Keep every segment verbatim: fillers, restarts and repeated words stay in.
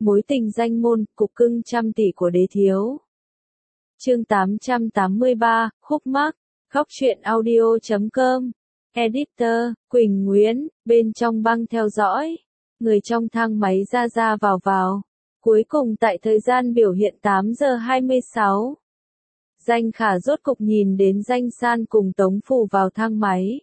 Mối tình danh môn, cục cưng trăm tỷ của đế thiếu. Chương tám trăm tám mươi ba, khúc mắc, góc truyện audio chấm com. Editor, Quỳnh Nguyễn, bên trong băng theo dõi. Người trong thang máy ra ra vào vào. Cuối cùng tại thời gian biểu hiện tám giờ hai mươi sáu. Danh Khả rốt cục nhìn đến Danh San cùng Tống Phù vào thang máy.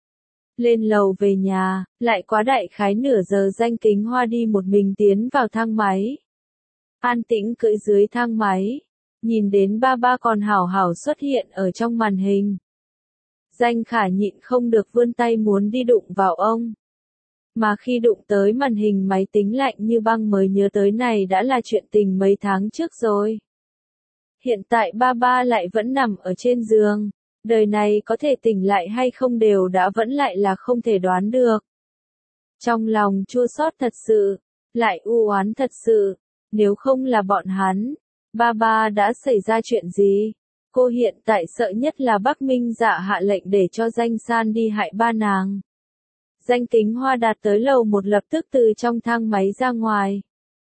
Lên lầu về nhà, lại quá đại khái nửa giờ Danh Kính Hoa đi một mình tiến vào thang máy. An tĩnh cưỡi dưới thang máy, nhìn đến ba ba còn hảo hảo xuất hiện ở trong màn hình. Danh Khả nhịn không được vươn tay muốn đi đụng vào ông. Mà khi đụng tới màn hình máy tính lạnh như băng mới nhớ tới này đã là chuyện tình mấy tháng trước rồi. Hiện tại ba ba lại vẫn nằm ở trên giường. Đời này có thể tỉnh lại hay không đều đã vẫn lại là không thể đoán được. Trong lòng chua xót thật sự, lại u oán thật sự, nếu không là bọn hắn, ba ba đã xảy ra chuyện gì? Cô hiện tại sợ nhất là Bắc Minh Dạ hạ lệnh để cho Danh San đi hại ba nàng. Danh Kính Hoa đạt tới lầu một lập tức từ trong thang máy ra ngoài.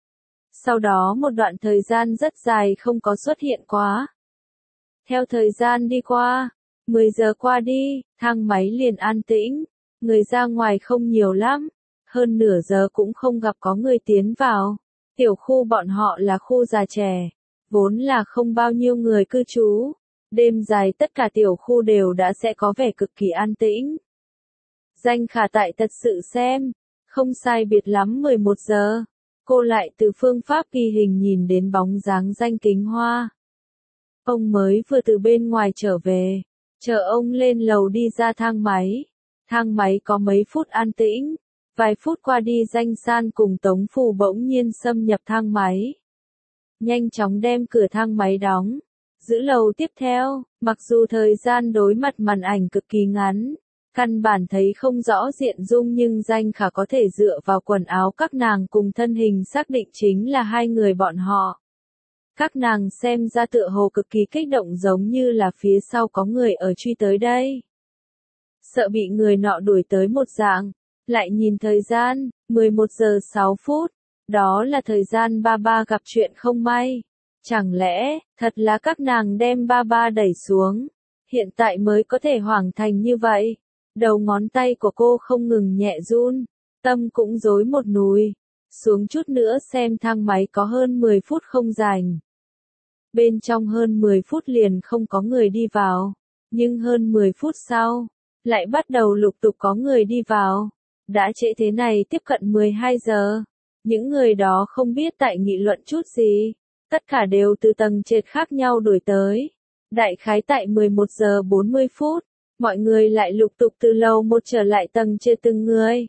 Sau đó một đoạn thời gian rất dài không có xuất hiện quá. Theo thời gian đi qua, mười giờ qua đi, thang máy liền an tĩnh, người ra ngoài không nhiều lắm, hơn nửa giờ cũng không gặp có người tiến vào. Tiểu khu bọn họ là khu già trẻ, vốn là không bao nhiêu người cư trú, đêm dài tất cả tiểu khu đều đã sẽ có vẻ cực kỳ an tĩnh. Danh Khả tại thật sự xem, không sai biệt lắm mười một giờ, cô lại từ phương pháp ghi hình nhìn đến bóng dáng Danh Kính Hoa. Ông mới vừa từ bên ngoài trở về. Chờ ông lên lầu đi ra thang máy. Thang máy có mấy phút an tĩnh. Vài phút qua đi Danh San cùng Tống Phù bỗng nhiên xâm nhập thang máy. Nhanh chóng đem cửa thang máy đóng. Giữ lầu tiếp theo, mặc dù thời gian đối mặt màn ảnh cực kỳ ngắn. Căn bản thấy không rõ diện dung nhưng Danh Khả có thể dựa vào quần áo các nàng cùng thân hình xác định chính là hai người bọn họ. Các nàng xem ra tựa hồ cực kỳ kích động giống như là phía sau có người ở truy tới đây. Sợ bị người nọ đuổi tới một dạng, lại nhìn thời gian, mười một giờ sáu phút, đó là thời gian ba ba gặp chuyện không may. Chẳng lẽ, thật là các nàng đem ba ba đẩy xuống, hiện tại mới có thể hoàn thành như vậy. Đầu ngón tay của cô không ngừng nhẹ run, tâm cũng rối một nùi. Xuống chút nữa xem thang máy có hơn mười phút không dành. Bên trong hơn mười phút liền không có người đi vào, nhưng hơn mười phút sau, lại bắt đầu lục tục có người đi vào. Đã trễ thế này tiếp cận mười hai giờ, những người đó không biết tại nghị luận chút gì, tất cả đều từ tầng trệt khác nhau đuổi tới. Đại khái tại mười một giờ bốn mươi phút, mọi người lại lục tục từ lầu một trở lại tầng trệt từng người.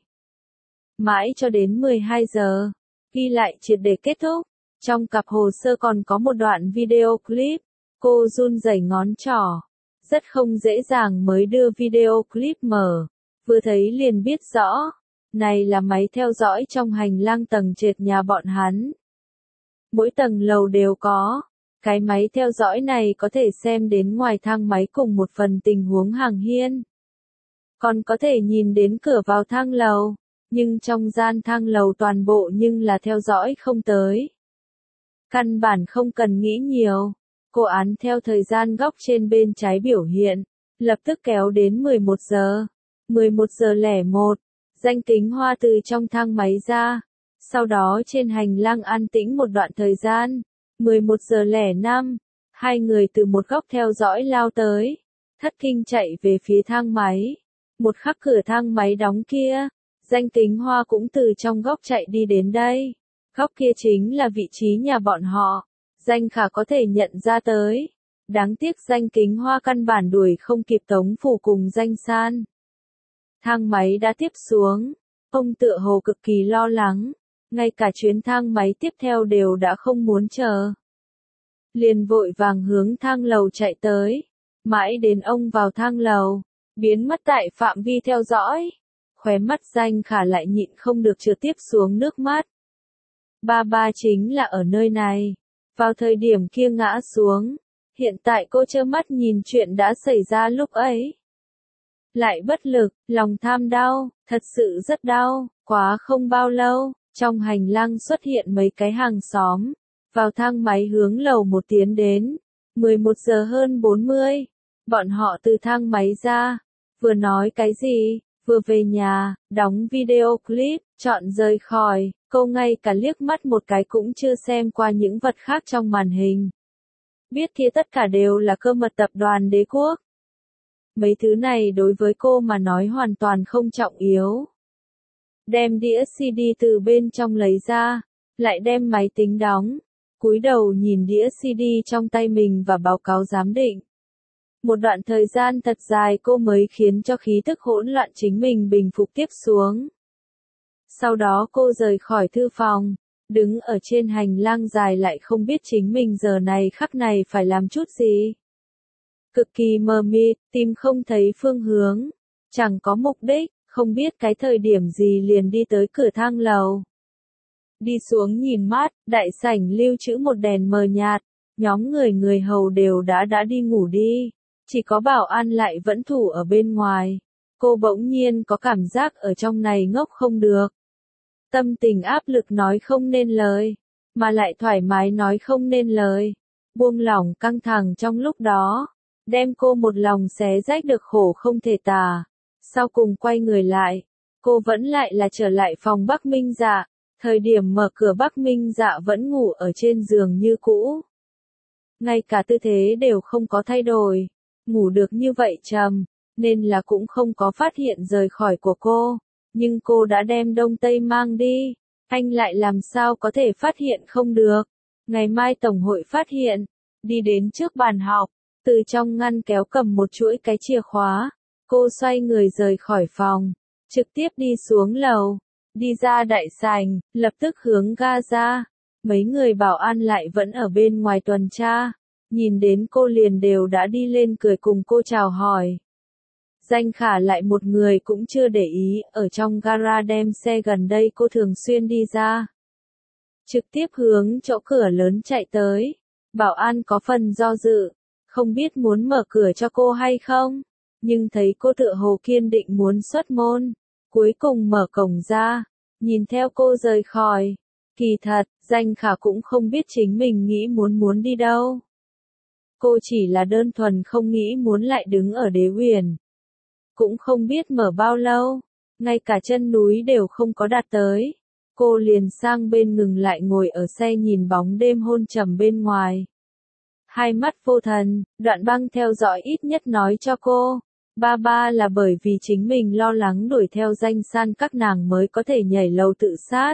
Mãi cho đến mười hai giờ, ghi lại triệt để kết thúc. Trong cặp hồ sơ còn có một đoạn video clip, cô run rẩy ngón trỏ, rất không dễ dàng mới đưa video clip mở, vừa thấy liền biết rõ, này là máy theo dõi trong hành lang tầng trệt nhà bọn hắn. Mỗi tầng lầu đều có, cái máy theo dõi này có thể xem đến ngoài thang máy cùng một phần tình huống hàng hiên. Còn có thể nhìn đến cửa vào thang lầu, nhưng trong gian thang lầu toàn bộ nhưng là theo dõi không tới. Căn bản không cần nghĩ nhiều, cô án theo thời gian góc trên bên trái biểu hiện, lập tức kéo đến mười một giờ. mười một giờ lẻ một, Danh Kính Hoa từ trong thang máy ra, sau đó trên hành lang an tĩnh một đoạn thời gian. mười một giờ lẻ năm, hai người từ một góc theo dõi lao tới, thất kinh chạy về phía thang máy. Một khắc cửa thang máy đóng kia, Danh Kính Hoa cũng từ trong góc chạy đi đến đây. Góc kia chính là vị trí nhà bọn họ. Danh Khả có thể nhận ra tới. Đáng tiếc Danh Kính Hoa căn bản đuổi không kịp Tống Phù cùng Danh San. Thang máy đã tiếp xuống. Ông tựa hồ cực kỳ lo lắng. Ngay cả chuyến thang máy tiếp theo đều đã không muốn chờ. Liền vội vàng hướng thang lầu chạy tới. Mãi đến ông vào thang lầu, biến mất tại phạm vi theo dõi. Khóe mắt Danh Khả lại nhịn không được trượt tiếp xuống nước mắt. Ba ba chính là ở nơi này. Vào thời điểm kia ngã xuống. Hiện tại cô trơ mắt nhìn chuyện đã xảy ra lúc ấy. Lại bất lực, lòng tham đau, thật sự rất đau. Quá không bao lâu, Trong hành lang xuất hiện mấy cái hàng xóm, vào thang máy hướng lầu một tiến đến. mười một giờ hơn bốn mươi, bọn họ từ thang máy ra, vừa nói cái gì, vừa về nhà, đóng video clip, chọn rời khỏi, cô ngay cả liếc mắt một cái cũng chưa xem qua những vật khác trong màn hình. Biết kia tất cả đều là cơ mật tập đoàn đế quốc. Mấy thứ này đối với cô mà nói hoàn toàn không trọng yếu. Đem đĩa xê đê từ bên trong lấy ra, lại đem máy tính đóng, cúi đầu nhìn đĩa xê đê trong tay mình và báo cáo giám định. Một đoạn thời gian thật dài cô mới khiến cho khí thức hỗn loạn chính mình bình phục tiếp xuống. Sau đó cô rời khỏi thư phòng, đứng ở trên hành lang dài lại không biết chính mình giờ này khắc này phải làm chút gì. Cực kỳ mờ mịt, tìm không thấy phương hướng, chẳng có mục đích, không biết cái thời điểm gì liền đi tới cửa thang lầu. Đi xuống nhìn mát, đại sảnh lưu trữ một đèn mờ nhạt, nhóm người người hầu đều đã đã đi ngủ đi, chỉ có bảo an lại vẫn thủ ở bên ngoài. Cô bỗng nhiên có cảm giác ở trong này ngốc không được. Tâm tình áp lực nói không nên lời, mà lại thoải mái nói không nên lời. Buông lỏng căng thẳng trong lúc đó, đem cô một lòng xé rách được khổ không thể tả. Sau cùng quay người lại, cô vẫn lại là trở lại phòng Bắc Minh Dạ. Thời điểm mở cửa Bắc Minh Dạ vẫn ngủ ở trên giường như cũ. Ngay cả tư thế đều không có thay đổi, ngủ được như vậy trầm, nên là cũng không có phát hiện rời khỏi của cô. Nhưng cô đã đem đông tây mang đi, anh lại làm sao có thể phát hiện không được. Ngày mai tổng hội phát hiện, đi đến trước bàn học, từ trong ngăn kéo cầm một chuỗi cái chìa khóa. Cô xoay người rời khỏi phòng, trực tiếp đi xuống lầu, đi ra đại sảnh, lập tức hướng ga ra. Mấy người bảo an lại vẫn ở bên ngoài tuần tra, nhìn đến cô liền đều đã đi lên cười cùng cô chào hỏi. Danh Khả lại một người cũng chưa để ý, ở trong gara đem xe gần đây cô thường xuyên đi ra. Trực tiếp hướng chỗ cửa lớn chạy tới, bảo an có phần do dự, không biết muốn mở cửa cho cô hay không, nhưng thấy cô tựa hồ kiên định muốn xuất môn, cuối cùng mở cổng ra, nhìn theo cô rời khỏi. Kỳ thật, Danh Khả cũng không biết chính mình nghĩ muốn muốn đi đâu. Cô chỉ là đơn thuần không nghĩ muốn lại đứng ở Đế Uyển. Cũng không biết mở bao lâu, ngay cả chân núi đều không có đạt tới. Cô liền sang bên ngừng lại ngồi ở xe nhìn bóng đêm hôn trầm bên ngoài. Hai mắt vô thần, Đoạn Băng theo dõi ít nhất nói cho cô. Ba ba là bởi vì chính mình lo lắng đuổi theo Danh San các nàng mới có thể nhảy lầu tự sát.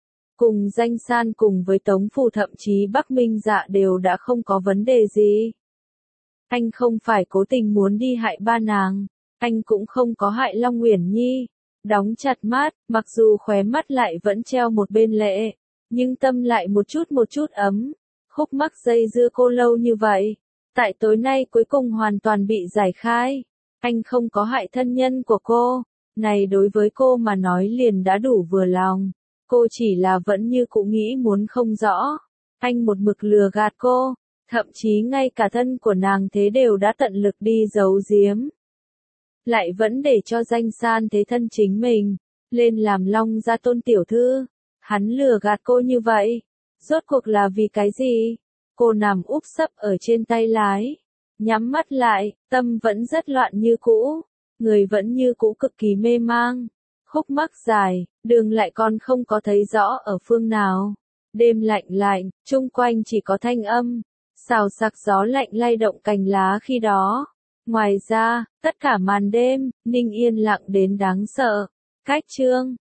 Cùng Danh San cùng với Tống Phù thậm chí Bắc Minh Dạ đều đã không có vấn đề gì. Anh không phải cố tình muốn đi hại ba nàng, anh cũng không có hại Long Uyển Nhi. Đóng chặt mắt, mặc dù khóe mắt lại vẫn treo một bên lệ, nhưng tâm lại một chút một chút ấm. Khúc mắc dây dưa cô lâu như vậy, tại tối nay cuối cùng hoàn toàn bị giải khai. Anh không có hại thân nhân của cô, này đối với cô mà nói liền đã đủ vừa lòng. Cô chỉ là vẫn như cũ nghĩ muốn không rõ. Anh một mực lừa gạt cô, thậm chí ngay cả thân của nàng thế đều đã tận lực đi giấu giếm. Lại vẫn để cho Danh San thế thân chính mình, lên làm Long gia tôn tiểu thư. Hắn lừa gạt cô như vậy, rốt cuộc là vì cái gì? Cô nằm úp sấp ở trên tay lái, nhắm mắt lại, tâm vẫn rất loạn như cũ, người vẫn như cũ cực kỳ mê mang. Khúc mắc dài, đường lại còn không có thấy rõ ở phương nào. Đêm lạnh lạnh, chung quanh chỉ có thanh âm, xào xạc gió lạnh lay động cành lá khi đó. Ngoài ra, tất cả màn đêm, Ninh yên lặng đến đáng sợ. Cách chương